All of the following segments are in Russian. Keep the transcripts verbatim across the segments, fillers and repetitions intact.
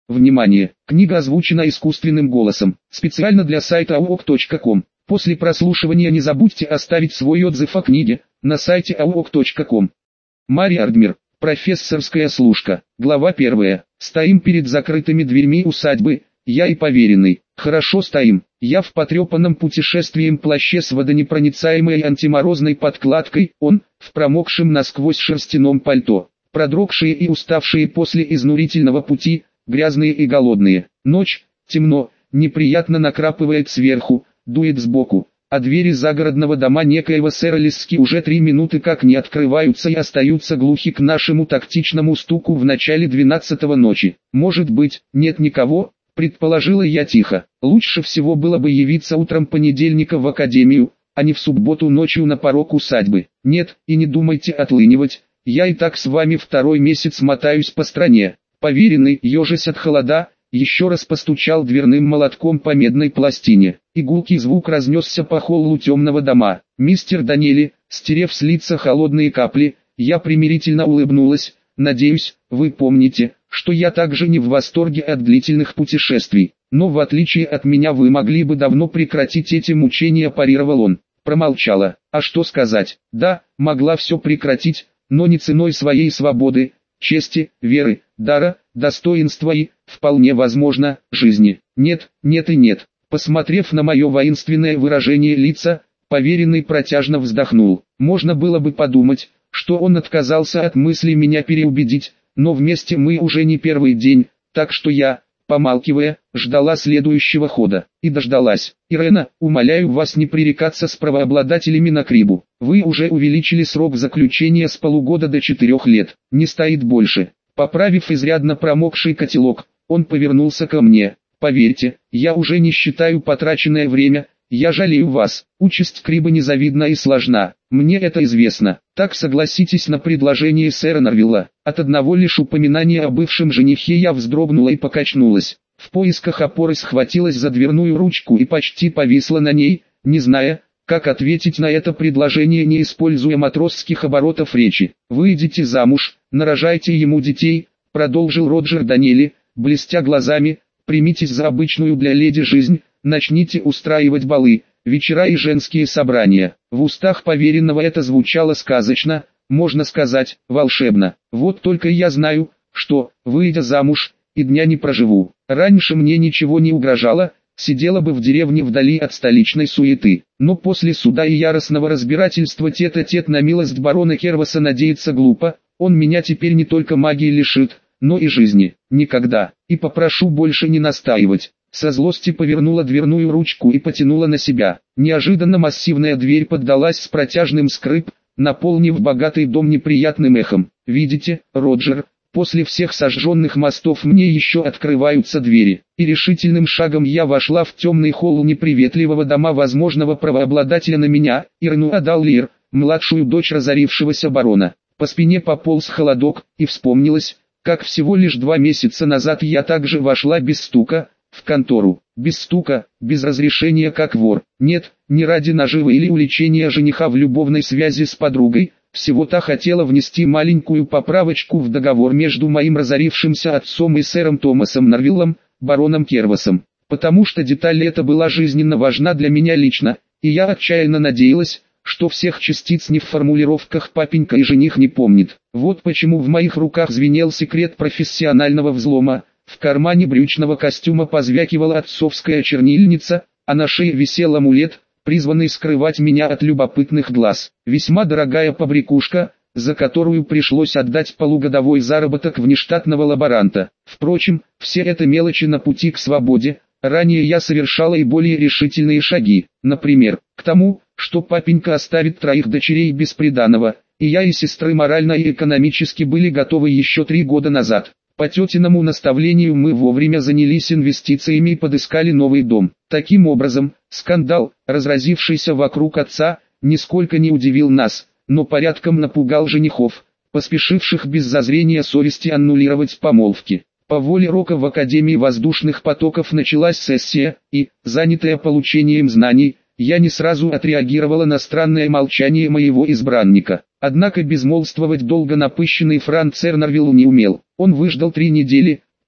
Внимание! Книга озвучена искусственным голосом, специально для сайта аок точка ком. После прослушивания не забудьте оставить свой отзыв о книге на сайте аок точка ком. Мари Ардмир, профессорская служка, глава первая. Стоим перед закрытыми дверьми усадьбы, я и поверенный. Хорошо стоим, я в потрепанном путешествием плаще с водонепроницаемой антиморозной подкладкой, он, в промокшем насквозь шерстяном пальто. Продрогшие и уставшие после изнурительного пути, грязные и голодные. Ночь, темно, неприятно накрапывает сверху, дует сбоку, а двери загородного дома некоего сэра Лиски уже три минуты как не открываются и остаются глухи к нашему тактичному стуку в начале двенадцатого ночи. Может быть, нет никого? Предположила я тихо. Лучше всего было бы явиться утром понедельника в академию, а не в субботу ночью на порог усадьбы. Нет, и не думайте отлынивать, я и так с вами второй месяц мотаюсь по стране. Поверенный, ежась от холода, еще раз постучал дверным молотком по медной пластине. И гулкий звук разнесся по холлу темного дома. Мистер Даниэли, стерев с лица холодные капли, я примирительно улыбнулась. Надеюсь, вы помните, что я также не в восторге от длительных путешествий. Но в отличие от меня вы могли бы давно прекратить эти мучения, парировал он. Промолчала. А что сказать? Да, могла все прекратить, но не ценой своей свободы, чести, веры, дара, достоинства и, вполне возможно, жизни. Нет, нет и нет. Посмотрев на мое воинственное выражение лица, поверенный протяжно вздохнул. Можно было бы подумать, что он отказался от мысли меня переубедить, но вместе мы уже не первый день, так что я, помалкивая, ждала следующего хода. И дождалась. Ирена, умоляю вас не пререкаться с правообладателями на Крибу. Вы уже увеличили срок заключения с полугода до четырех лет. Не стоит больше. Поправив изрядно промокший котелок, он повернулся ко мне. Поверьте, я уже не считаю потраченное время, я жалею вас. Участь Криба незавидна и сложна. Мне это известно. Так согласитесь на предложение сэра Норвилла. От одного лишь упоминания о бывшем женихе я вздрогнула и покачнулась. В поисках опоры схватилась за дверную ручку и почти повисла на ней, не зная, как ответить на это предложение, не используя матросских оборотов речи. «Выйдите замуж, нарожайте ему детей», — продолжил Роджер Даниэли, блестя глазами, «примитесь за обычную для леди жизнь, начните устраивать балы, вечера и женские собрания». В устах поверенного это звучало сказочно, можно сказать, волшебно. Вот только я знаю, что, выйдя замуж, и дня не проживу. Раньше мне ничего не угрожало, сидела бы в деревне вдали от столичной суеты. Но после суда и яростного разбирательства тет-а-тет на милость барона Керваса надеяться глупо, он меня теперь не только магии лишит, но и жизни. Никогда. И попрошу больше не настаивать. Со злости повернула дверную ручку и потянула на себя. Неожиданно массивная дверь поддалась с протяжным скрип, наполнив богатый дом неприятным эхом. Видите, Роджер, после всех сожженных мостов мне еще открываются двери. И решительным шагом я вошла в темный холл неприветливого дома возможного правообладателя на меня, Ирну Адаллир, младшую дочь разорившегося барона. По спине пополз холодок, и вспомнилось, как всего лишь два месяца назад я также вошла без стука, в контору, без стука, без разрешения как вор. Нет, не ради наживы или увлечения жениха в любовной связи с подругой, всего-то хотела внести маленькую поправочку в договор между моим разорившимся отцом и сэром Томасом Норвиллом, бароном Кервасом. Потому что деталь эта была жизненно важна для меня лично, и я отчаянно надеялась, что всех частиц не в формулировках папенька и жених не помнит. Вот почему в моих руках звенел секрет профессионального взлома. В кармане брючного костюма позвякивала отцовская чернильница, а на шее висел амулет, призванный скрывать меня от любопытных глаз. Весьма дорогая побрякушка, за которую пришлось отдать полугодовой заработок внештатного лаборанта. Впрочем, все это мелочи на пути к свободе. Ранее я совершала и более решительные шаги. Например, к тому, что папенька оставит троих дочерей без приданого, и я и сестры морально и экономически были готовы еще три года назад. По тетиному наставлению мы вовремя занялись инвестициями и подыскали новый дом. Таким образом, скандал, разразившийся вокруг отца, нисколько не удивил нас, но порядком напугал женихов, поспешивших без зазрения совести аннулировать помолвки. По воле Рока в Академии воздушных потоков началась сессия, и, занятая получением знаний, я не сразу отреагировала на странное молчание моего избранника. Однако безмолвствовать долго напыщенный Франц Норвилл не умел. Он выждал три недели,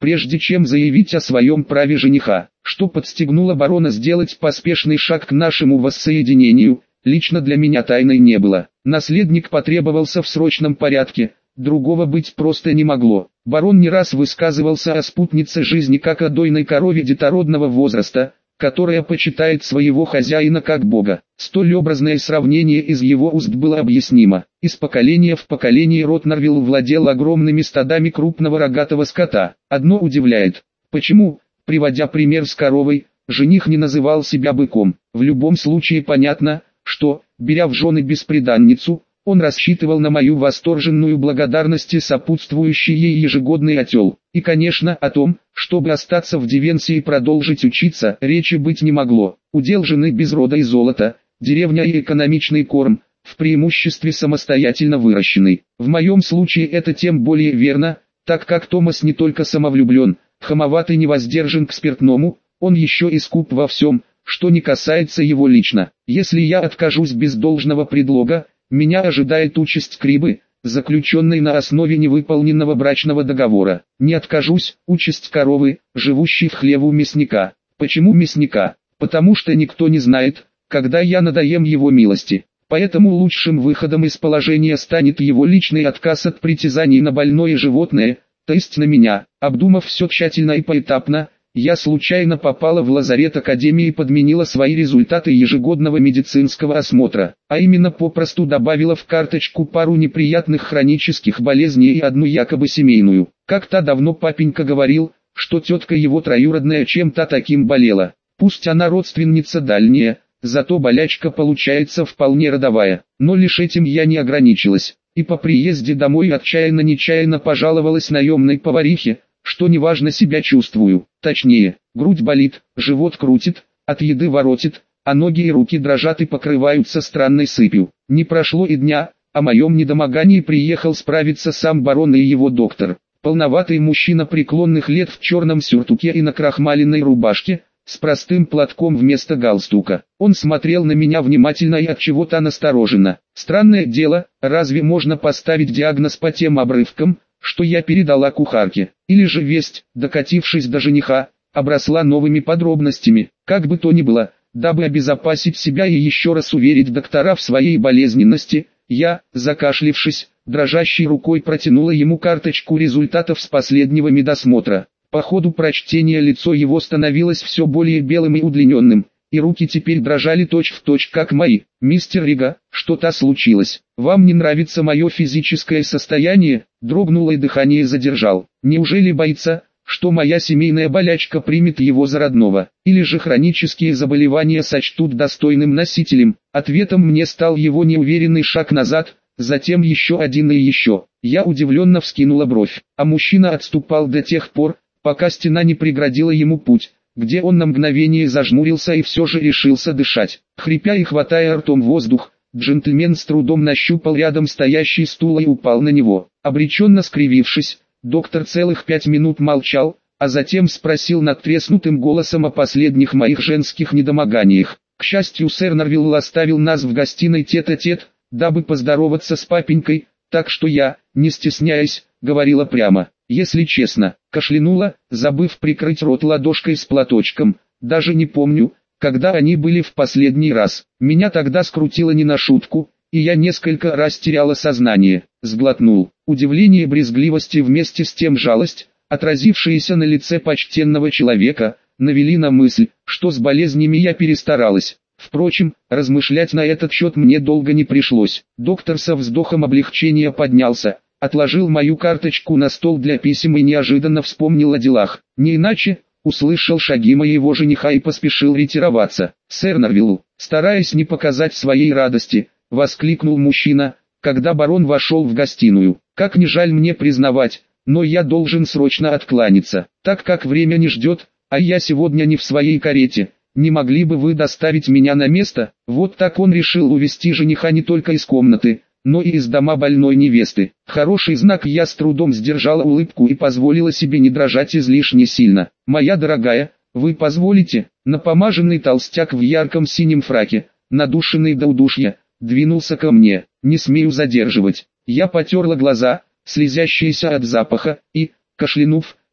прежде чем заявить о своем праве жениха, что подстегнуло барона сделать поспешный шаг к нашему воссоединению, лично для меня тайной не было. Наследник потребовался в срочном порядке, другого быть просто не могло. Барон не раз высказывался о спутнице жизни как о дойной корове детородного возраста, которая почитает своего хозяина как бога. Столь образное сравнение из его уст было объяснимо. Из поколения в поколение род Норвилл владел огромными стадами крупного рогатого скота. Одно удивляет, почему, приводя пример с коровой, жених не называл себя быком. В любом случае понятно, что, беря в жены бесприданницу, он рассчитывал на мою восторженную благодарность и сопутствующий ей ежегодный отел. И, конечно, о том, чтобы остаться в Дивенсе и продолжить учиться, речи быть не могло. Удел жены без рода и золота, деревня и экономичный корм, в преимуществе самостоятельно выращенный. В моем случае это тем более верно, так как Томас не только самовлюблен, хамоват и невоздержан к спиртному, он еще и скуп во всем, что не касается его лично. Если я откажусь без должного предлога, меня ожидает участь Крибы, заключенной на основе невыполненного брачного договора. Не откажусь, участь коровы, живущей в хлеву мясника. Почему мясника? Потому что никто не знает, когда я надоем его милости. Поэтому лучшим выходом из положения станет его личный отказ от притязаний на больное животное, то есть на меня. Обдумав все тщательно и поэтапно, я случайно попала в лазарет Академии и подменила свои результаты ежегодного медицинского осмотра, а именно попросту добавила в карточку пару неприятных хронических болезней и одну якобы семейную. Как-то давно папенька говорил, что тетка его троюродная чем-то таким болела. Пусть она родственница дальняя, зато болячка получается вполне родовая. Но лишь этим я не ограничилась, и по приезде домой отчаянно-нечаянно пожаловалась наемной поварихе, что неважно себя чувствую, точнее, грудь болит, живот крутит, от еды воротит, а ноги и руки дрожат и покрываются странной сыпью. Не прошло и дня, о моем недомогании приехал справиться сам барон и его доктор. Полноватый мужчина преклонных лет в черном сюртуке и накрахмаленной рубашке, с простым платком вместо галстука. Он смотрел на меня внимательно и от чего-то настороженно. Странное дело, разве можно поставить диагноз по тем обрывкам, что я передала кухарке, или же весть, докатившись до жениха, обросла новыми подробностями. Как бы то ни было, дабы обезопасить себя и еще раз уверить доктора в своей болезненности, я, закашлившись, дрожащей рукой протянула ему карточку результатов с последнего медосмотра. По ходу прочтения лицо его становилось все более белым и удлиненным, и руки теперь дрожали точь-в-точь, как мои. «Мистер Рига, что-то случилось. Вам не нравится мое физическое состояние?» Дрогнуло и дыхание задержал. «Неужели боится, что моя семейная болячка примет его за родного? Или же хронические заболевания сочтут достойным носителем?» Ответом мне стал его неуверенный шаг назад, затем еще один и еще. Я удивленно вскинула бровь, а мужчина отступал до тех пор, пока стена не преградила ему путь, где он на мгновение зажмурился и все же решился дышать. Хрипя и хватая ртом воздух, джентльмен с трудом нащупал рядом стоящий стул и упал на него. Обреченно скривившись, доктор целых пять минут молчал, а затем спросил надтреснутым голосом о последних моих женских недомоганиях. К счастью, сэр Норвилл оставил нас в гостиной тет-а-тет, дабы поздороваться с папенькой, так что я, не стесняясь, говорила прямо. Если честно, кашлянула, забыв прикрыть рот ладошкой с платочком. Даже не помню, когда они были в последний раз. Меня тогда скрутило не на шутку, и я несколько раз теряла сознание. Сглотнул. Удивление и брезгливости вместе с тем жалость, отразившиеся на лице почтенного человека, навели на мысль, что с болезнями я перестаралась. Впрочем, размышлять на этот счет мне долго не пришлось. Доктор со вздохом облегчения поднялся, отложил мою карточку на стол для писем и неожиданно вспомнил о делах. Не иначе, услышал шаги моего жениха и поспешил ретироваться. «Сэр Норвилл», стараясь не показать своей радости, воскликнул мужчина, когда барон вошел в гостиную. «Как не жаль мне признавать, но я должен срочно откланяться, так как время не ждет, а я сегодня не в своей карете. Не могли бы вы доставить меня на место?» Вот так он решил увести жениха не только из комнаты, но и из дома больной невесты. Хороший знак. Я с трудом сдержала улыбку и позволила себе не дрожать излишне сильно. «Моя дорогая, вы позволите?» Напомаженный толстяк в ярком синем фраке, надушенный до удушья, двинулся ко мне. «Не смею задерживать». Я потерла глаза, слезящиеся от запаха, и, кашлянув,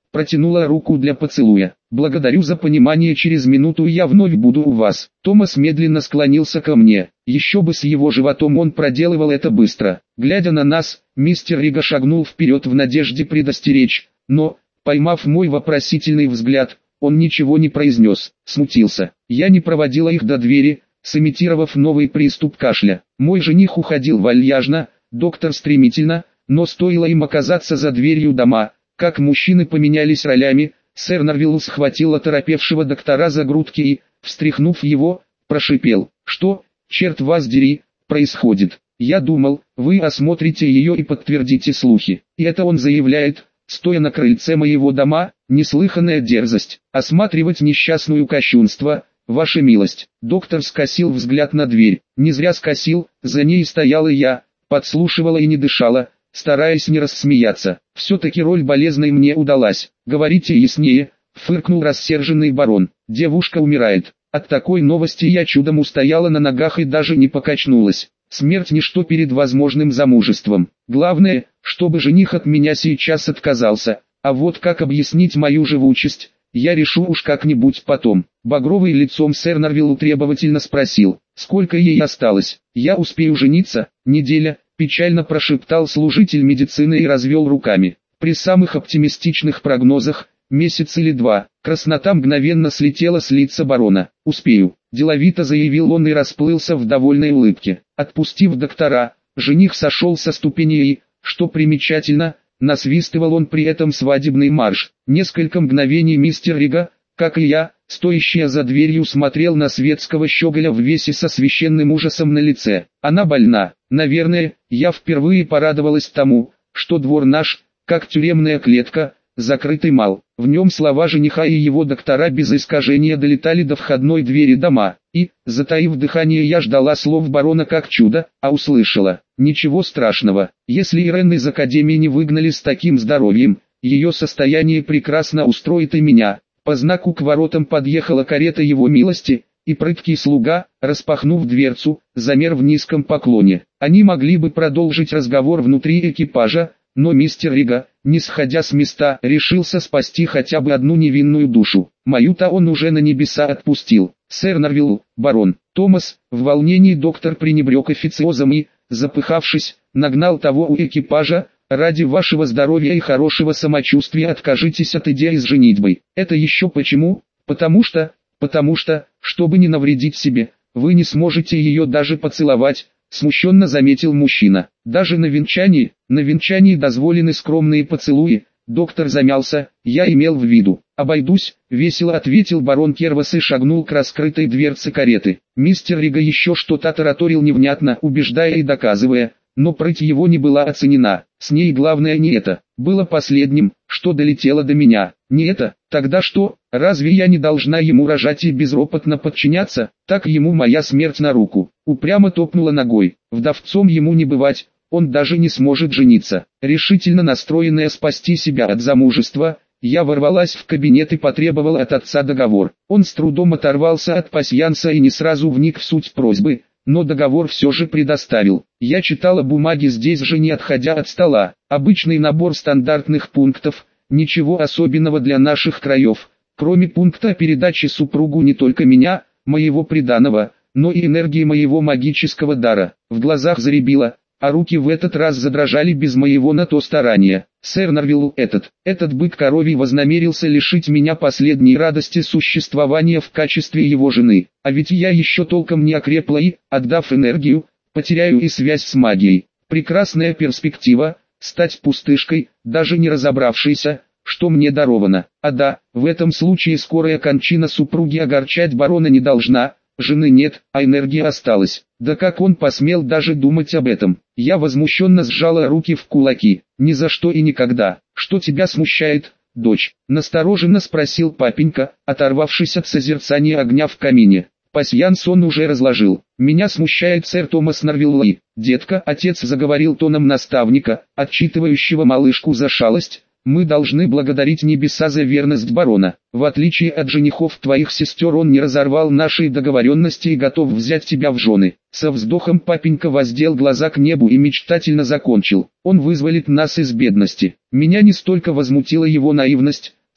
протянула руку для поцелуя. «Благодарю за понимание, через минуту я вновь буду у вас». Томас медленно склонился ко мне. Еще бы с его животом он проделывал это быстро. Глядя на нас, мистер Рига шагнул вперед в надежде предостеречь, но, поймав мой вопросительный взгляд, он ничего не произнес, смутился. Я не проводила их до двери, сымитировав новый приступ кашля. Мой жених уходил вальяжно, доктор стремительно, но стоило им оказаться за дверью дома, как мужчины поменялись ролями. Сэр Норвилл схватил оторопевшего доктора за грудки и, встряхнув его, прошипел: «Что, черт вас дери, происходит? Я думал, вы осмотрите ее и подтвердите слухи». И это он заявляет, стоя на крыльце моего дома. Неслыханная дерзость. Осматривать несчастную кощунство, ваша милость. Доктор скосил взгляд на дверь. Не зря скосил, за ней стояла я, подслушивала и не дышала, стараясь не рассмеяться. Все-таки роль болезной мне удалась. «Говорите яснее», — фыркнул рассерженный барон. «Девушка умирает». От такой новости я чудом устояла на ногах и даже не покачнулась. Смерть ничто перед возможным замужеством. Главное, чтобы жених от меня сейчас отказался. А вот как объяснить мою живучесть, я решу уж как-нибудь потом. Багровый лицом сэр Норвилл требовательно спросил: «Сколько ей осталось? Я успею жениться?» «Неделя», — печально прошептал служитель медицины и развел руками. «При самых оптимистичных прогнозах, месяц или два». Краснота мгновенно слетела с лица барона. «Успею», — деловито заявил он и расплылся в довольной улыбке. Отпустив доктора, жених сошел со ступени и, что примечательно, насвистывал он при этом свадебный марш. Несколько мгновений мистер Рига, как и я, стоящая за дверью, смотрел на светского щеголя в весе со священным ужасом на лице. Она больна. Наверное, я впервые порадовалась тому, что двор наш, как тюремная клетка, закрытый мал. В нем слова жениха и его доктора без искажения долетали до входной двери дома. И, затаив дыхание, я ждала слов барона как чудо, а услышала: «Ничего страшного, если Ирен из академии не выгнали с таким здоровьем, ее состояние прекрасно устроит и меня». По знаку к воротам подъехала карета его милости, и прыткий слуга, распахнув дверцу, замер в низком поклоне. Они могли бы продолжить разговор внутри экипажа, но мистер Рига, не сходя с места, решился спасти хотя бы одну невинную душу. Мою-то он уже на небеса отпустил. «Сэр Норвилл, барон». Томас, в волнении доктор пренебрег официозом и, запыхавшись, нагнал того у экипажа: «Ради вашего здоровья и хорошего самочувствия откажитесь от идеи с женитьбой». «Это еще почему?» «Потому что, потому что, чтобы не навредить себе, вы не сможете ее даже поцеловать», — смущенно заметил мужчина. «Даже на венчании, на венчании дозволены скромные поцелуи». Доктор замялся. «Я имел в виду». «Обойдусь», — весело ответил барон Кервас и шагнул к раскрытой дверце кареты. Мистер Рига еще что-то тараторил невнятно, убеждая и доказывая, но прыть его не была оценена. С ней главное не это. Было последним, что долетело до меня. Не это, тогда что? Разве я не должна ему рожать и безропотно подчиняться? Так ему моя смерть на руку. Упрямо топнула ногой. Вдовцом ему не бывать, он даже не сможет жениться. Решительно настроенная спасти себя от замужества, я ворвалась в кабинет и потребовала от отца договор. Он с трудом оторвался от пасьянса и не сразу вник в суть просьбы, но договор все же предоставил. Я читала бумаги здесь же, не отходя от стола. Обычный набор стандартных пунктов, ничего особенного для наших краев, кроме пункта о передаче супругу не только меня, моего приданого, но и энергии моего магического дара. В глазах заребило, а руки в этот раз задрожали без моего на то старания. Сэр Норвилл, этот, этот бык коровий вознамерился лишить меня последней радости существования в качестве его жены. А ведь я еще толком не окрепла и, отдав энергию, потеряю и связь с магией. Прекрасная перспектива, стать пустышкой, даже не разобравшейся, что мне даровано. А да, в этом случае скорая кончина супруги огорчать барона не должна. Жены нет, а энергия осталась. Да как он посмел даже думать об этом? Я возмущенно сжала руки в кулаки. Ни за что и никогда. Что тебя смущает, дочь? Настороженно спросил папенька, оторвавшись от созерцания огня в камине. Пасьянс он уже разложил. Меня смущает сэр Томас Норвилл. Детка, отец заговорил тоном наставника, отчитывающего малышку за шалость. Мы должны благодарить небеса за верность барона. В отличие от женихов твоих сестер, он не разорвал нашей договоренности и готов взять тебя в жены. Со вздохом папенька воздел глаза к небу и мечтательно закончил. Он вызволит нас из бедности. Меня не столько возмутила его наивность,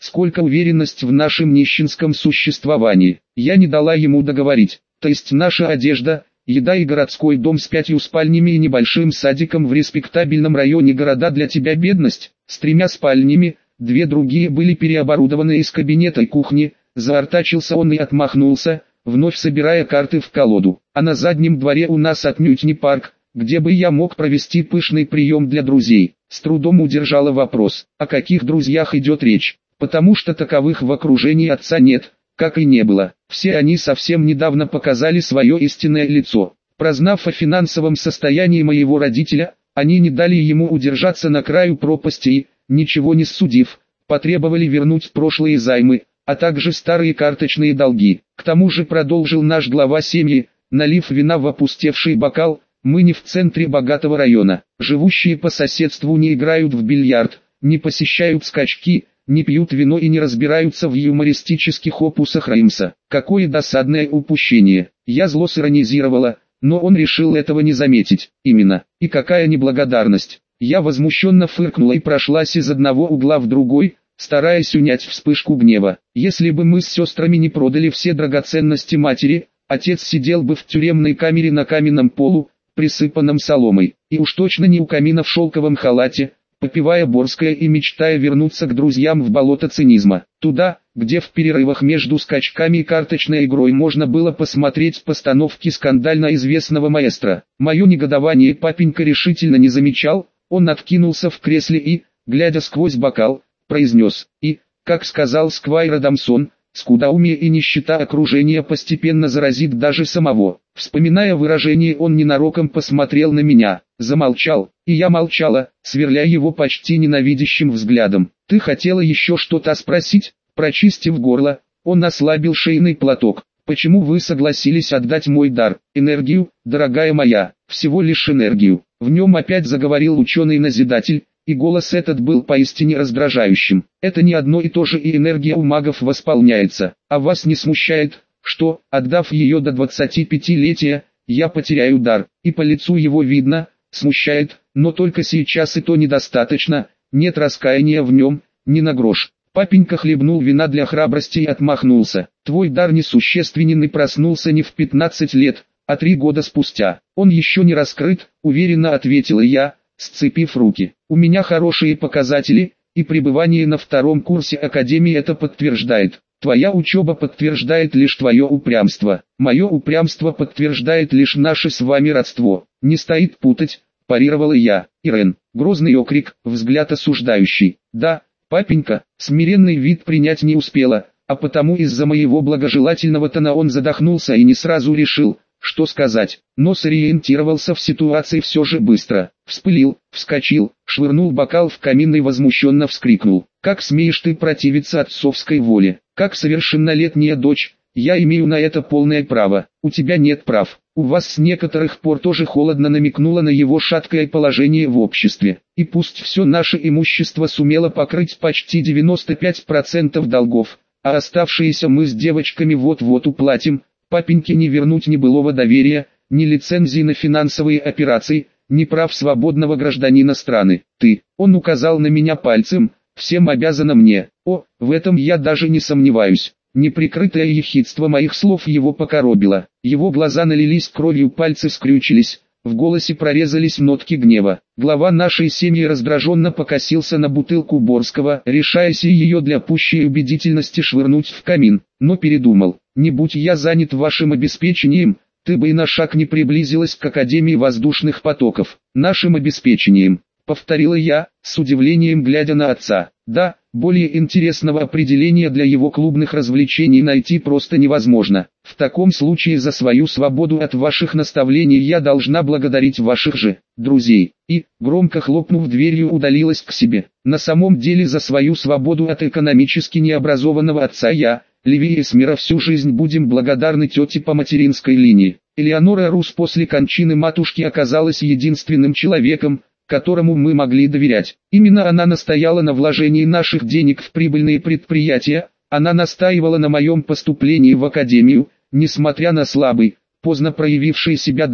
сколько уверенность в нашем нищенском существовании. Я не дала ему договорить. То есть наша одежда, еда и городской дом с пятью спальнями и небольшим садиком в респектабельном районе города для тебя бедность, с тремя спальнями, две другие были переоборудованы из кабинета и кухни, заортачился он и отмахнулся, вновь собирая карты в колоду. А на заднем дворе у нас отнюдь не парк, где бы я мог провести пышный прием для друзей. С трудом удержала вопрос, о каких друзьях идет речь, потому что таковых в окружении отца нет, как и не было. Все они совсем недавно показали свое истинное лицо. Прознав о финансовом состоянии моего родителя, они не дали ему удержаться на краю пропасти и, ничего не судив, потребовали вернуть прошлые займы, а также старые карточные долги. К тому же, продолжил наш глава семьи, налив вина в опустевший бокал, мы не в центре богатого района. Живущие по соседству не играют в бильярд, не посещают скачки, не пьют вино и не разбираются в юмористических опусах Реймса. Какое досадное упущение. Я зло сиронизировала, но он решил этого не заметить. Именно. И какая неблагодарность. Я возмущенно фыркнула и прошлась из одного угла в другой, стараясь унять вспышку гнева. Если бы мы с сестрами не продали все драгоценности матери, отец сидел бы в тюремной камере на каменном полу, присыпанном соломой, и уж точно не у камина в шелковом халате, попивая Борское и мечтая вернуться к друзьям в болото цинизма. Туда, где в перерывах между скачками и карточной игрой можно было посмотреть постановки скандально известного маэстро. Мое негодование папенька решительно не замечал, он откинулся в кресле и, глядя сквозь бокал, произнес, и, как сказал Сквайр Адамсон, скудоумие и нищета окружения постепенно заразит даже самого. Вспоминая выражение, он ненароком посмотрел на меня, замолчал, и я молчала, сверля его почти ненавидящим взглядом. «Ты хотела еще что-то спросить?» Прочистив горло, он ослабил шейный платок. «Почему вы согласились отдать мой дар? Энергию, дорогая моя, всего лишь энергию». В нем опять заговорил ученый-назидатель, и голос этот был поистине раздражающим. «Это не одно и то же, и энергия у магов восполняется. А вас не смущает, что, отдав ее до двадцатипятилетия, я потеряю дар?» И по лицу его видно, смущает, но только сейчас, и то недостаточно, нет раскаяния в нем, ни на грош. Папенька хлебнул вина для храбрости и отмахнулся. «Твой дар несущественен и проснулся не в пятнадцать лет, а три года спустя. Он еще не раскрыт», уверенно ответила я, сцепив руки. «У меня хорошие показатели, и пребывание на втором курсе академии это подтверждает. Твоя учеба подтверждает лишь твое упрямство. Мое упрямство подтверждает лишь наше с вами родство. Не стоит путать», парировала я. «Ирен», грозный окрик, взгляд осуждающий. «Да, папенька», смиренный вид принять не успела, а потому из-за моего благожелательного тона он задохнулся и не сразу решил, что сказать, но сориентировался в ситуации все же быстро. Вспылил, вскочил, швырнул бокал в камин и возмущенно вскрикнул. «Как смеешь ты противиться отцовской воле? Как совершеннолетняя дочь, я имею на это полное право. У тебя нет прав. У вас с некоторых пор тоже холодно намекнула на его шаткое положение в обществе. И пусть все наше имущество сумело покрыть почти девяносто пять процентов долгов, а оставшиеся мы с девочками вот-вот уплатим, папеньке не вернуть ни былого доверия, ни лицензии на финансовые операции, ни прав свободного гражданина страны. Ты», он указал на меня пальцем, «всем обязана мне. О, в этом я даже не сомневаюсь». Неприкрытое ехидство моих слов его покоробило. Его глаза налились кровью, пальцы скрючились, в голосе прорезались нотки гнева. Глава нашей семьи раздраженно покосился на бутылку Борского, решаясь ее для пущей убедительности швырнуть в камин, но передумал. «Не будь я занят вашим обеспечением, ты бы и на шаг не приблизилась к Академии воздушных потоков». «Нашим обеспечением», повторила я, с удивлением глядя на отца. «Да, более интересного определения для его клубных развлечений найти просто невозможно. В таком случае за свою свободу от ваших наставлений я должна благодарить ваших же друзей». И, громко хлопнув дверью, удалилась к себе. На самом деле за свою свободу от экономически необразованного отца я, Леви и Смира, всю жизнь будем благодарны тете по материнской линии. Элеонора Рус после кончины матушки оказалась единственным человеком, которому мы могли доверять. Именно она настояла на вложении наших денег в прибыльные предприятия, она настаивала на моем поступлении в академию, несмотря на слабый, поздно проявивший себя дар,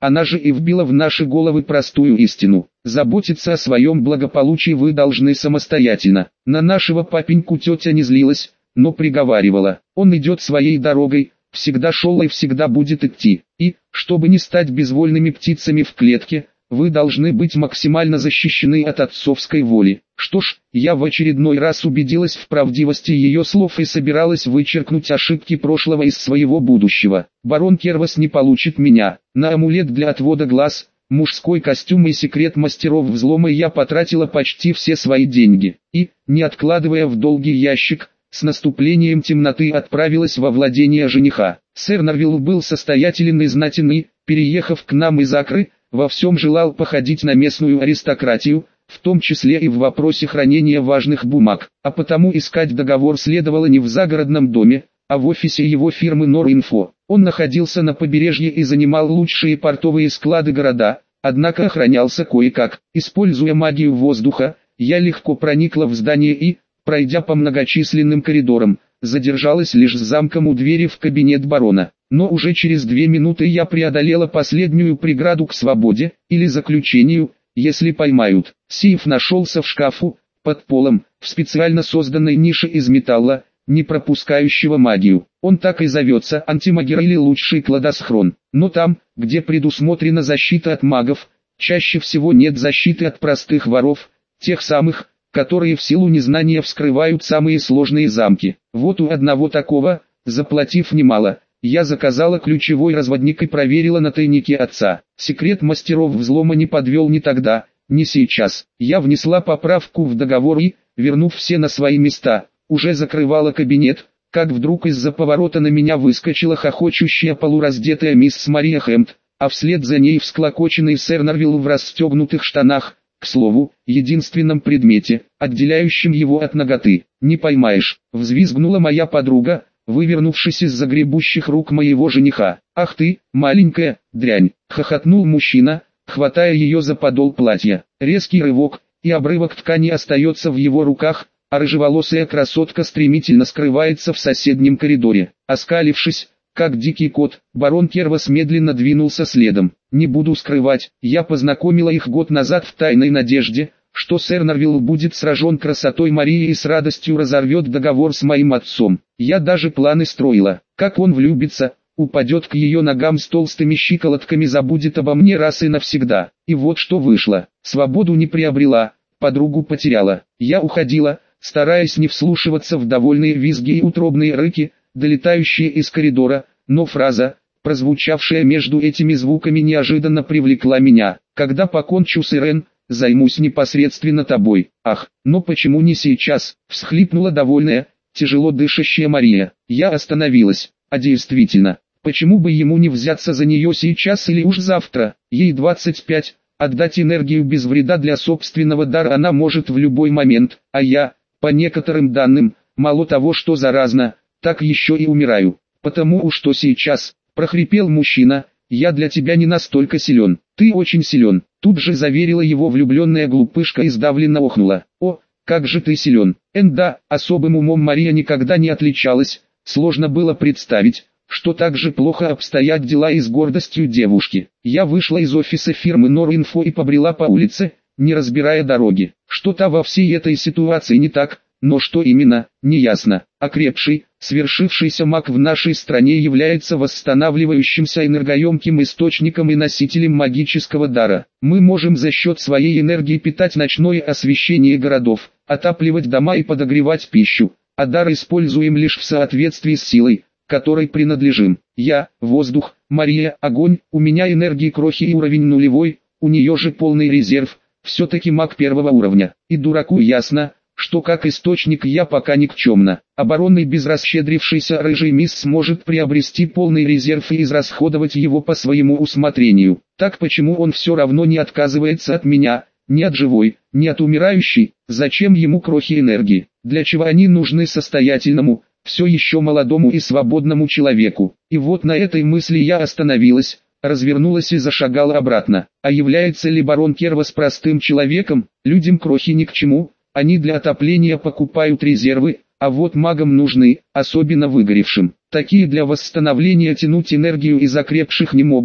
Она же и вбила в наши головы простую истину. Заботиться о своем благополучии вы должны самостоятельно. На нашего папеньку тетя не злилась, но приговаривала: он идет своей дорогой, всегда шел и всегда будет идти. И, чтобы не стать безвольными птицами в клетке, вы должны быть максимально защищены от отцовской воли. Что ж, я в очередной раз убедилась в правдивости ее слов и собиралась вычеркнуть ошибки прошлого из своего будущего. Барон Кервас не получит меня. На амулет для отвода глаз, мужской костюм и секрет мастеров взлома я потратила почти все свои деньги. И, не откладывая в долгий ящик, с наступлением темноты отправилась во владение жениха. Сэр Норвилл был состоятелен и знатен и, переехав к нам из Акры, во всем желал походить на местную аристократию, в том числе и в вопросе хранения важных бумаг, а потому искать договор следовало не в загородном доме, а в офисе его фирмы Норинфо. Он находился на побережье и занимал лучшие портовые склады города, однако охранялся кое-как. Используя магию воздуха, я легко проникла в здание и, пройдя по многочисленным коридорам, задержалась лишь с замком у двери в кабинет барона. Но уже через две минуты я преодолела последнюю преграду к свободе, или заключению, если поймают. Сейф нашелся в шкафу, под полом, в специально созданной нише из металла, не пропускающего магию. Он так и зовется антимагер или лучший кладосхрон. Но там, где предусмотрена защита от магов, чаще всего нет защиты от простых воров, тех самых, которые в силу незнания вскрывают самые сложные замки. Вот у одного такого, заплатив немало, я заказала ключевой разводник и проверила на тайнике отца. Секрет мастеров взлома не подвел ни тогда, ни сейчас. Я внесла поправку в договор и, вернув все на свои места, уже закрывала кабинет, как вдруг из-за поворота на меня выскочила хохочущая полураздетая мисс Мария Хэмпт, а вслед за ней всклокоченный сэр Норвилл в расстегнутых штанах, к слову, единственном предмете, отделяющем его от наготы. «Не поймаешь», — взвизгнула моя подруга, вывернувшись из загребущих рук моего жениха. «Ах ты, маленькая дрянь!» — хохотнул мужчина, хватая ее за подол платья. Резкий рывок, и обрывок ткани остается в его руках, а рыжеволосая красотка стремительно скрывается в соседнем коридоре. Оскалившись, как дикий кот, барон Кервас медленно двинулся следом. Не буду скрывать, я познакомила их год назад в тайной надежде, что сэр Норвилл будет сражен красотой Марии и с радостью разорвет договор с моим отцом. Я даже планы строила, как он влюбится, упадет к ее ногам с толстыми щиколотками, забудет обо мне раз и навсегда. И вот что вышло. Свободу не приобрела, подругу потеряла. Я уходила, стараясь не вслушиваться в довольные визги и утробные рыки, долетающие из коридора, но фраза, прозвучавшая между этими звуками, неожиданно привлекла меня. «Когда покончу с Ирен, займусь непосредственно тобой». «Ах, но почему не сейчас?» — всхлипнула довольная, тяжело дышащая Мария. Я остановилась. А действительно, почему бы ему не взяться за нее сейчас или уж завтра? Ей двадцать пять, отдать энергию без вреда для собственного дара она может в любой момент, а я, по некоторым данным, мало того что заразна, так еще и умираю. Потому уж что сейчас, прохрипел мужчина, я для тебя не настолько силен. Ты очень силен, тут же заверила его влюбленная глупышка и сдавленно охнула. О, как же ты силен. Эн да, особым умом Мария никогда не отличалась, сложно было представить, что так же плохо обстоят дела и с гордостью девушки. Я вышла из офиса фирмы Норинфо и побрела по улице, не разбирая дороги. Что-то во всей этой ситуации не так, но что именно, неясно. Окрепший, свершившийся маг в нашей стране является восстанавливающимся энергоемким источником и носителем магического дара. Мы можем за счет своей энергии питать ночное освещение городов, отапливать дома и подогревать пищу, а дар используем лишь в соответствии с силой, которой принадлежим. Я – воздух, Мария – огонь, у меня энергии крохи и уровень нулевой, у нее же полный резерв, все-таки маг первого уровня. И дураку ясно, что как источник я пока никчемна. Оборонный безрасщедрившийся рыжий мисс сможет приобрести полный резерв и израсходовать его по своему усмотрению. Так почему он все равно не отказывается от меня, ни от живой, ни от умирающей? Зачем ему крохи энергии? Для чего они нужны состоятельному, все еще молодому и свободному человеку? И вот на этой мысли я остановилась, развернулась и зашагала обратно. А является ли барон Кервас простым человеком? Людям крохи ни к чему. Они для отопления покупают резервы, а вот магам нужны, особенно выгоревшим. Такие для восстановления тянуть энергию из окрепших не могут,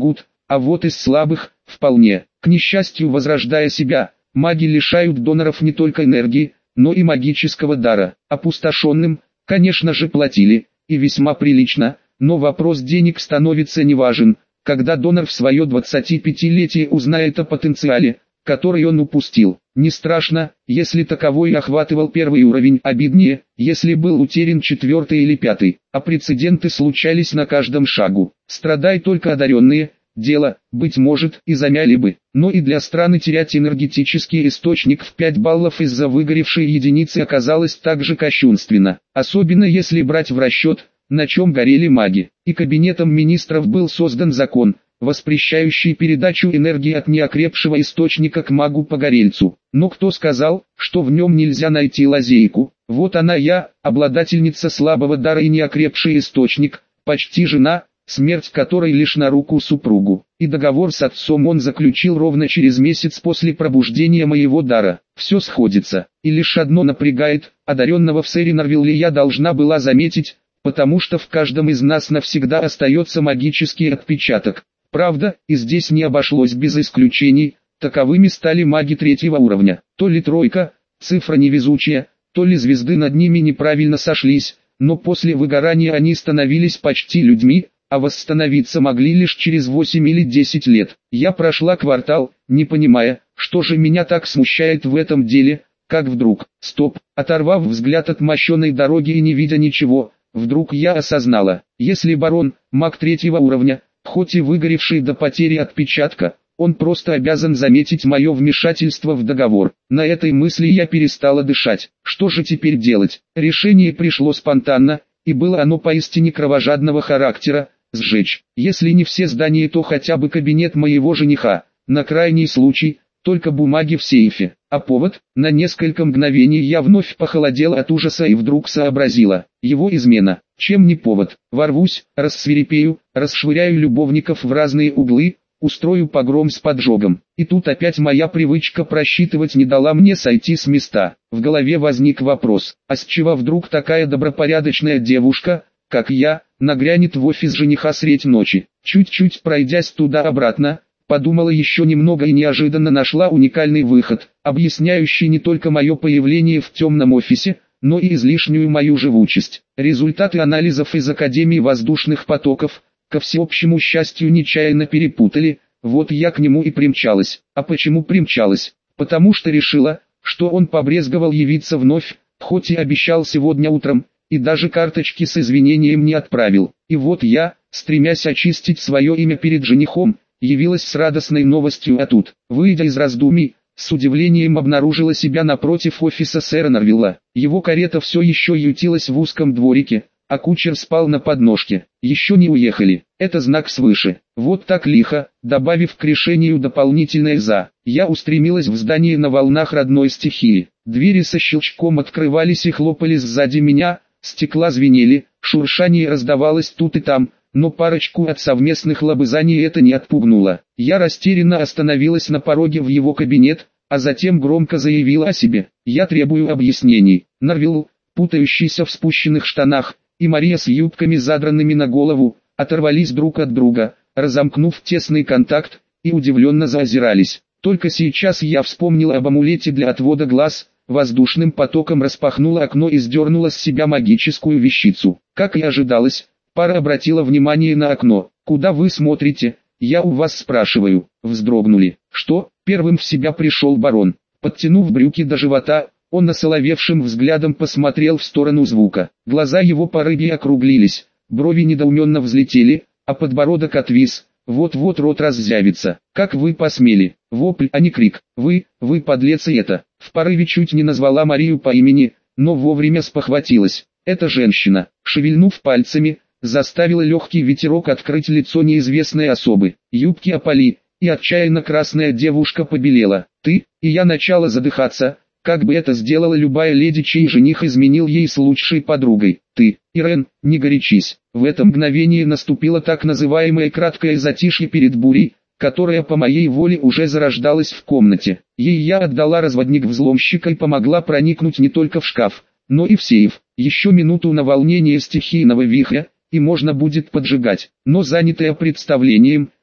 а вот из слабых – вполне. К несчастью, возрождая себя, маги лишают доноров не только энергии, но и магического дара. Опустошенным, конечно же, платили, и весьма прилично, но вопрос денег становится неважен, когда донор в свое двадцатипятилетие узнает о потенциале, который он упустил. Не страшно, если таковой охватывал первый уровень, обиднее, если был утерян четвертый или пятый, а прецеденты случались на каждом шагу. Страдай только одаренные, дело, быть может, и замяли бы, но и для страны терять энергетический источник в пять баллов из-за выгоревшей единицы оказалось также кощунственно, особенно если брать в расчет, на чем горели маги. И кабинетом министров был создан закон, воспрещающий передачу энергии от неокрепшего источника к магу-погорельцу. Но кто сказал, что в нем нельзя найти лазейку? Вот она я, обладательница слабого дара и неокрепший источник, почти жена, смерть которой лишь на руку супругу. И договор с отцом он заключил ровно через месяц после пробуждения моего дара. Все сходится, и лишь одно напрягает, одаренного в сэре Норвилле я должна была заметить, потому что в каждом из нас навсегда остается магический отпечаток. Правда, и здесь не обошлось без исключений, таковыми стали маги третьего уровня. То ли тройка, цифра невезучая, то ли звезды над ними неправильно сошлись, но после выгорания они становились почти людьми, а восстановиться могли лишь через восемь или десять лет. Я прошла квартал, не понимая, что же меня так смущает в этом деле, как вдруг, стоп, оторвав взгляд от мощенной дороги и не видя ничего, вдруг я осознала, если барон, маг третьего уровня, хоть и выгоревший до потери отпечатка, он просто обязан заметить мое вмешательство в договор. На этой мысли я перестала дышать. Что же теперь делать? Решение пришло спонтанно, и было оно поистине кровожадного характера – сжечь. Если не все здания, то хотя бы кабинет моего жениха, на крайний случай, только бумаги в сейфе. А повод? На несколько мгновений я вновь похолодела от ужаса и вдруг сообразила. Его измена. Чем не повод? Ворвусь, рассвирепею, расшвыряю любовников в разные углы, устрою погром с поджогом. И тут опять моя привычка просчитывать не дала мне сойти с места. В голове возник вопрос, а с чего вдруг такая добропорядочная девушка, как я, нагрянет в офис жениха средь ночи? Чуть-чуть пройдясь туда-обратно, подумала еще немного и неожиданно нашла уникальный выход, объясняющий не только мое появление в темном офисе, но и излишнюю мою живучесть. Результаты анализов из Академии воздушных потоков, ко всеобщему счастью, нечаянно перепутали, вот я к нему и примчалась. А почему примчалась? Потому что решила, что он побрезговал явиться вновь, хоть и обещал сегодня утром, и даже карточки с извинением не отправил. И вот я, стремясь очистить свое имя перед женихом, явилась с радостной новостью, а тут, выйдя из раздумий, с удивлением обнаружила себя напротив офиса сэра Норвилла. Его карета все еще ютилась в узком дворике, а кучер спал на подножке. Еще не уехали, это знак свыше. Вот так лихо, добавив к решению дополнительное «за», я устремилась в здание на волнах родной стихии. Двери со щелчком открывались и хлопались сзади меня, стекла звенели, шуршание раздавалось тут и там, но парочку от совместных лобызаний это не отпугнуло. Я растерянно остановилась на пороге в его кабинет, а затем громко заявила о себе. Я требую объяснений. Норвилл, путающийся в спущенных штанах, и Мария с юбками задранными на голову, оторвались друг от друга, разомкнув тесный контакт, и удивленно заозирались. Только сейчас я вспомнила об амулете для отвода глаз, воздушным потоком распахнула окно и сдернула с себя магическую вещицу. Как и ожидалось, пара обратила внимание на окно. «Куда вы смотрите? Я у вас спрашиваю». Вздрогнули. «Что?» Первым в себя пришел барон. Подтянув брюки до живота, он осоловевшим взглядом посмотрел в сторону звука. Глаза его по рыбье округлились, брови недоуменно взлетели, а подбородок отвис. Вот-вот рот раззявится. «Как вы посмели?» Вопль, а не крик. «Вы, вы подлец и это!» В порыве чуть не назвала Марию по имени, но вовремя спохватилась. «Это женщина». Шевельнув пальцами, заставила легкий ветерок открыть лицо неизвестной особы. Юбки опали, и отчаянно красная девушка побелела. «Ты?» И я начала задыхаться, как бы это сделала любая леди, чей жених изменил ей с лучшей подругой. «Ты, Ирен, не горячись». В это мгновение наступило так называемое краткое затишье перед бурей, которая по моей воле уже зарождалась в комнате. Ей я отдала разводник взломщика и помогла проникнуть не только в шкаф, но и в сейф. Еще минуту на волнение стихийного вихря, и можно будет поджигать. Но занятая представлением,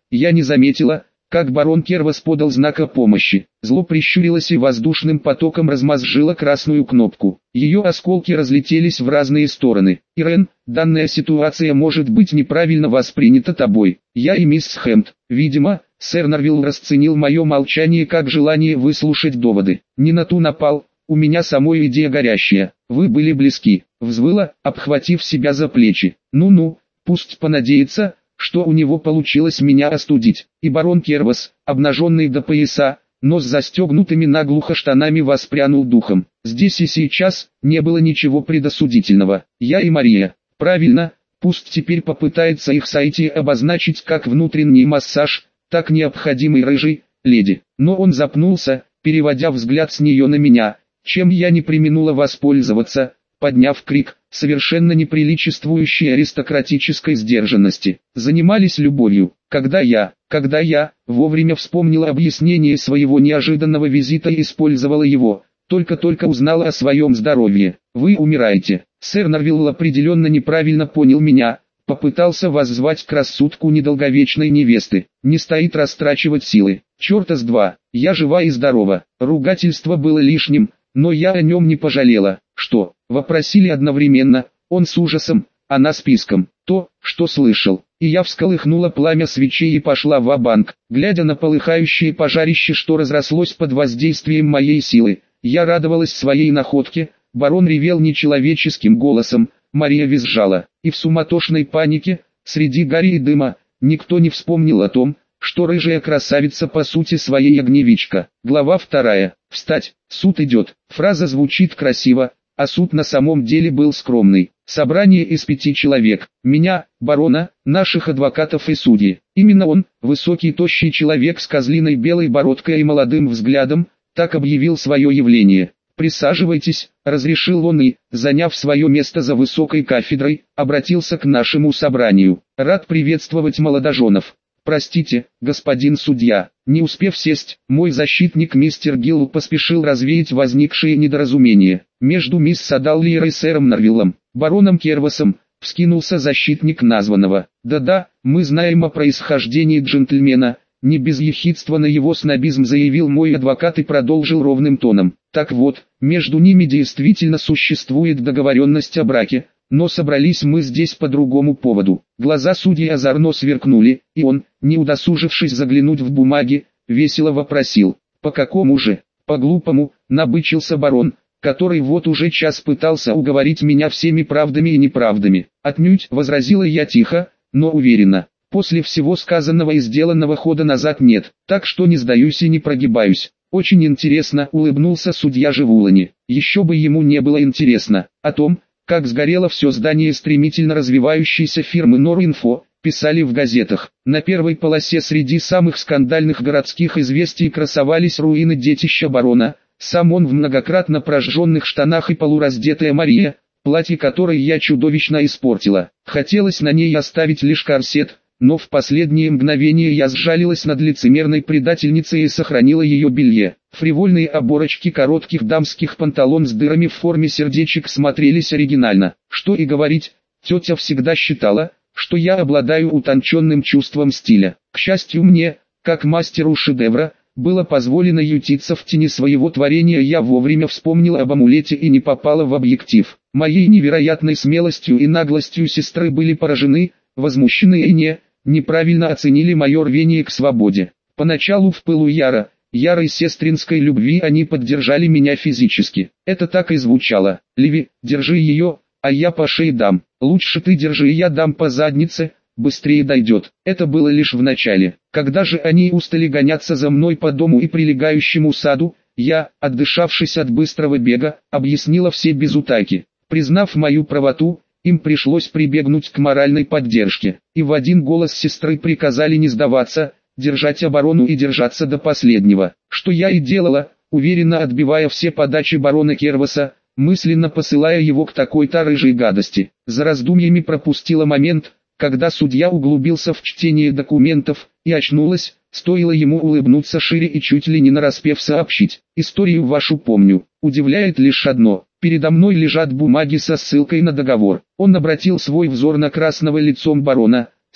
я не заметила, как барон Кервас подал знак о помощи. Зло прищурилось и воздушным потоком размозжило красную кнопку. Ее осколки разлетелись в разные стороны. Ирен, данная ситуация может быть неправильно воспринята тобой. Я и мисс Хэмпт. Видимо, сэр Норвилл расценил мое молчание как желание выслушать доводы. Не на ту напал, у меня самой идея горящая. Вы были близки. Взвыла, обхватив себя за плечи. Ну-ну, пусть понадеется, что у него получилось меня остудить. И барон Кервас, обнаженный до пояса, но с застегнутыми наглухо штанами, воспрянул духом. Здесь и сейчас не было ничего предосудительного. Я и Мария. Правильно, пусть теперь попытается их сойти обозначить как внутренний массаж, так необходимый рыжей леди. Но он запнулся, переводя взгляд с нее на меня, чем я не преминула воспользоваться, подняв крик, совершенно неприличествующий аристократической сдержанности. Занимались любовью. Когда я, когда я, вовремя вспомнила объяснение своего неожиданного визита и использовала его, только-только узнала о своем здоровье. Вы умираете. Сэр Норвилл определенно неправильно понял меня, попытался воззвать к рассудку недолговечной невесты. Не стоит растрачивать силы. Черта с два, я жива и здорова. Ругательство было лишним, но я о нем не пожалела. Что? Вопросили одновременно, он с ужасом, она списком. То, что слышал. И я всколыхнула пламя свечей и пошла ва-банк, глядя на полыхающее пожарище, что разрослось под воздействием моей силы. Я радовалась своей находке, барон ревел нечеловеческим голосом, Мария визжала, и в суматошной панике, среди гари и дыма, никто не вспомнил о том, что рыжая красавица по сути своей огневичка. Глава вторая. Встать, суд идет. Фраза звучит красиво, а суд на самом деле был скромный. Собрание из пяти человек. Меня, барона, наших адвокатов и судьи. Именно он, высокий тощий человек с козлиной белой бородкой и молодым взглядом, так объявил свое явление. «Присаживайтесь», — разрешил он и, заняв свое место за высокой кафедрой, обратился к нашему собранию. «Рад приветствовать молодоженов. Простите, господин судья». Не успев сесть, мой защитник мистер Гилл поспешил развеять возникшие недоразумения. Между мисс Садаллиер и сэром Норвиллом, бароном Кервасом, вскинулся защитник названного. «Да-да, мы знаем о происхождении джентльмена», не без ехидства на его снобизм заявил мой адвокат и продолжил ровным тоном. «Так вот, между ними действительно существует договоренность о браке, но собрались мы здесь по другому поводу». Глаза судьи озорно сверкнули, и он, не удосужившись заглянуть в бумаги, весело вопросил: «По какому же?» «По-глупому», набычился барон, который вот уже час пытался уговорить меня всеми правдами и неправдами. «Отнюдь», возразила я тихо, но уверенно. «После всего сказанного и сделанного хода назад нет, так что не сдаюсь и не прогибаюсь». «Очень интересно», улыбнулся судья Живулани. Еще бы ему не было интересно. О том, как сгорело все здание стремительно развивающейся фирмы Норинфо, писали в газетах. На первой полосе среди самых скандальных городских известий красовались руины детища барона, сам он в многократно прожженных штанах и полураздетая Мария, платье которой я чудовищно испортила. Хотелось на ней оставить лишь корсет, но в последние мгновения я сжалилась над лицемерной предательницей и сохранила ее белье. Фривольные оборочки коротких дамских панталон с дырами в форме сердечек смотрелись оригинально. Что и говорить, тетя всегда считала, что я обладаю утонченным чувством стиля. К счастью мне, как мастеру шедевра, было позволено ютиться в тени своего творения. Я вовремя вспомнила об амулете и не попала в объектив. Моей невероятной смелостью и наглостью сестры были поражены, возмущены и не, неправильно оценили мое рвение к свободе. Поначалу в пылу яра, ярой сестринской любви они поддержали меня физически. Это так и звучало: «Ливи, держи ее, а я по шее дам. Лучше ты держи, и я дам по заднице, быстрее дойдет». Это было лишь в начале. Когда же они устали гоняться за мной по дому и прилегающему саду, я, отдышавшись от быстрого бега, объяснила все без утайки. Признав мою правоту, им пришлось прибегнуть к моральной поддержке, и в один голос сестры приказали не сдаваться, держать оборону и держаться до последнего. Что я и делала, уверенно отбивая все подачи барона Керваса, мысленно посылая его к такой-то рыжей гадости. За раздумьями пропустила момент, когда судья углубился в чтение документов, и очнулась, стоило ему улыбнуться шире и чуть ли не нараспев сообщить: «Историю вашу помню. Удивляет лишь одно. Передо мной лежат бумаги со ссылкой на договор». Он обратил свой взор на красного лицом барона,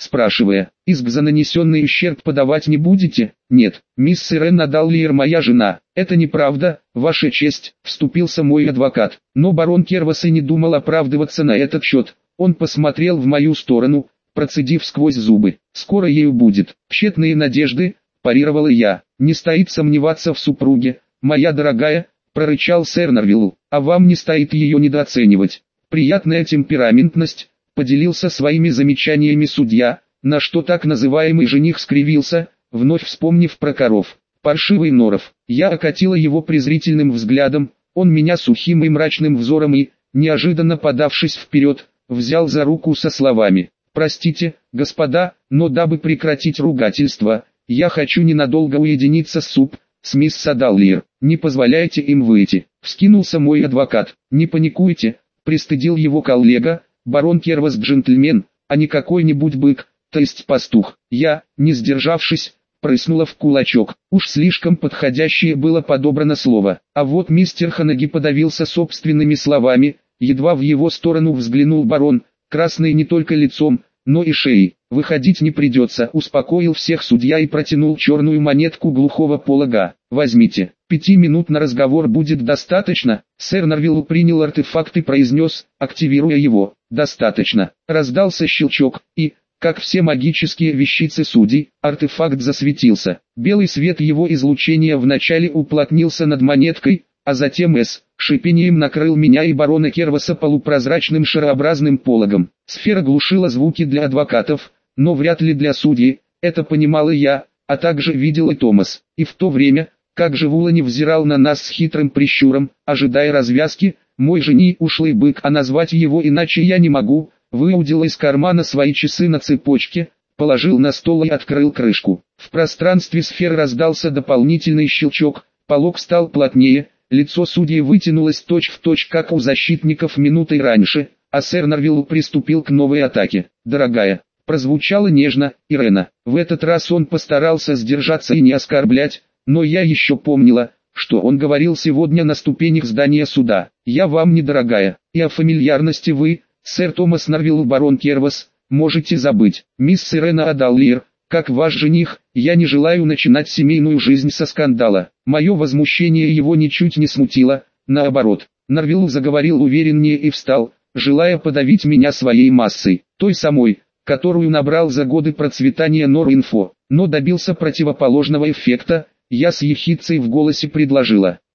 спрашивая, иск за нанесенный ущерб подавать не будете? Нет, мисс Ирена Даллиер моя жена. Это неправда, ваша честь, вступился мой адвокат. Но барон Кервас и не думал оправдываться на этот счет. Он посмотрел в мою сторону, процедив сквозь зубы. Скоро ею будет. Тщетные надежды, парировала я. Не стоит сомневаться в супруге, моя дорогая, прорычал сэр Норвилл. А вам не стоит ее недооценивать. Приятная темпераментность, поделился своими замечаниями судья, на что так называемый жених скривился, вновь вспомнив про коров. Паршивый норов. Я окатила его презрительным взглядом, он меня сухим и мрачным взором и, неожиданно подавшись вперед, взял за руку со словами: «Простите, господа, но дабы прекратить ругательство, я хочу ненадолго уединиться с суп, с мисс Даллиер. Не позволяйте им выйти». Вскинулся мой адвокат. «Не паникуйте», пристыдил его коллега, барон Кервас джентльмен, а не какой-нибудь бык, то есть пастух. Я, не сдержавшись, прыснула в кулачок. Уж слишком подходящее было подобрано слово. А вот мистер Ханаги подавился собственными словами, едва в его сторону взглянул барон, красный не только лицом, но и шеей. «Выходить не придется», успокоил всех судья и протянул черную монетку глухого полога. «Возьмите, пяти минут на разговор будет достаточно». Сэр Норвилл принял артефакт и произнес, активируя его: «Достаточно». Раздался щелчок, и, как все магические вещицы судей, артефакт засветился. Белый свет его излучения вначале уплотнился над монеткой, а затем с шипением накрыл меня и барона Керваса полупрозрачным шарообразным пологом. Сфера глушила звуки для адвокатов, но вряд ли для судьи, это понимал и я, а также видел и Томас. И в то время, как Живулани взирал на нас с хитрым прищуром, ожидая развязки, мой жених ушлый бык, а назвать его иначе я не могу, выудил из кармана свои часы на цепочке, положил на стол и открыл крышку. В пространстве сферы раздался дополнительный щелчок, полог стал плотнее, лицо судьи вытянулось точь-в-точь, как у защитников минутой раньше, а сэр Норвилл приступил к новой атаке. «Дорогая», прозвучало нежно, Ирена. В этот раз он постарался сдержаться и не оскорблять, но я еще помнила, что он говорил сегодня на ступенях здания суда. «Я вам не дорогая, и о фамильярности вы, сэр Томас Норвилл барон Кервас, можете забыть. Мисс Ирена Даллиер, как ваш жених, я не желаю начинать семейную жизнь со скандала». Мое возмущение его ничуть не смутило, наоборот. Норвилл заговорил увереннее и встал, желая подавить меня своей массой, той самой, которую набрал за годы процветания Норинфо, но добился противоположного эффекта. Я с ехидцей в голосе предложила: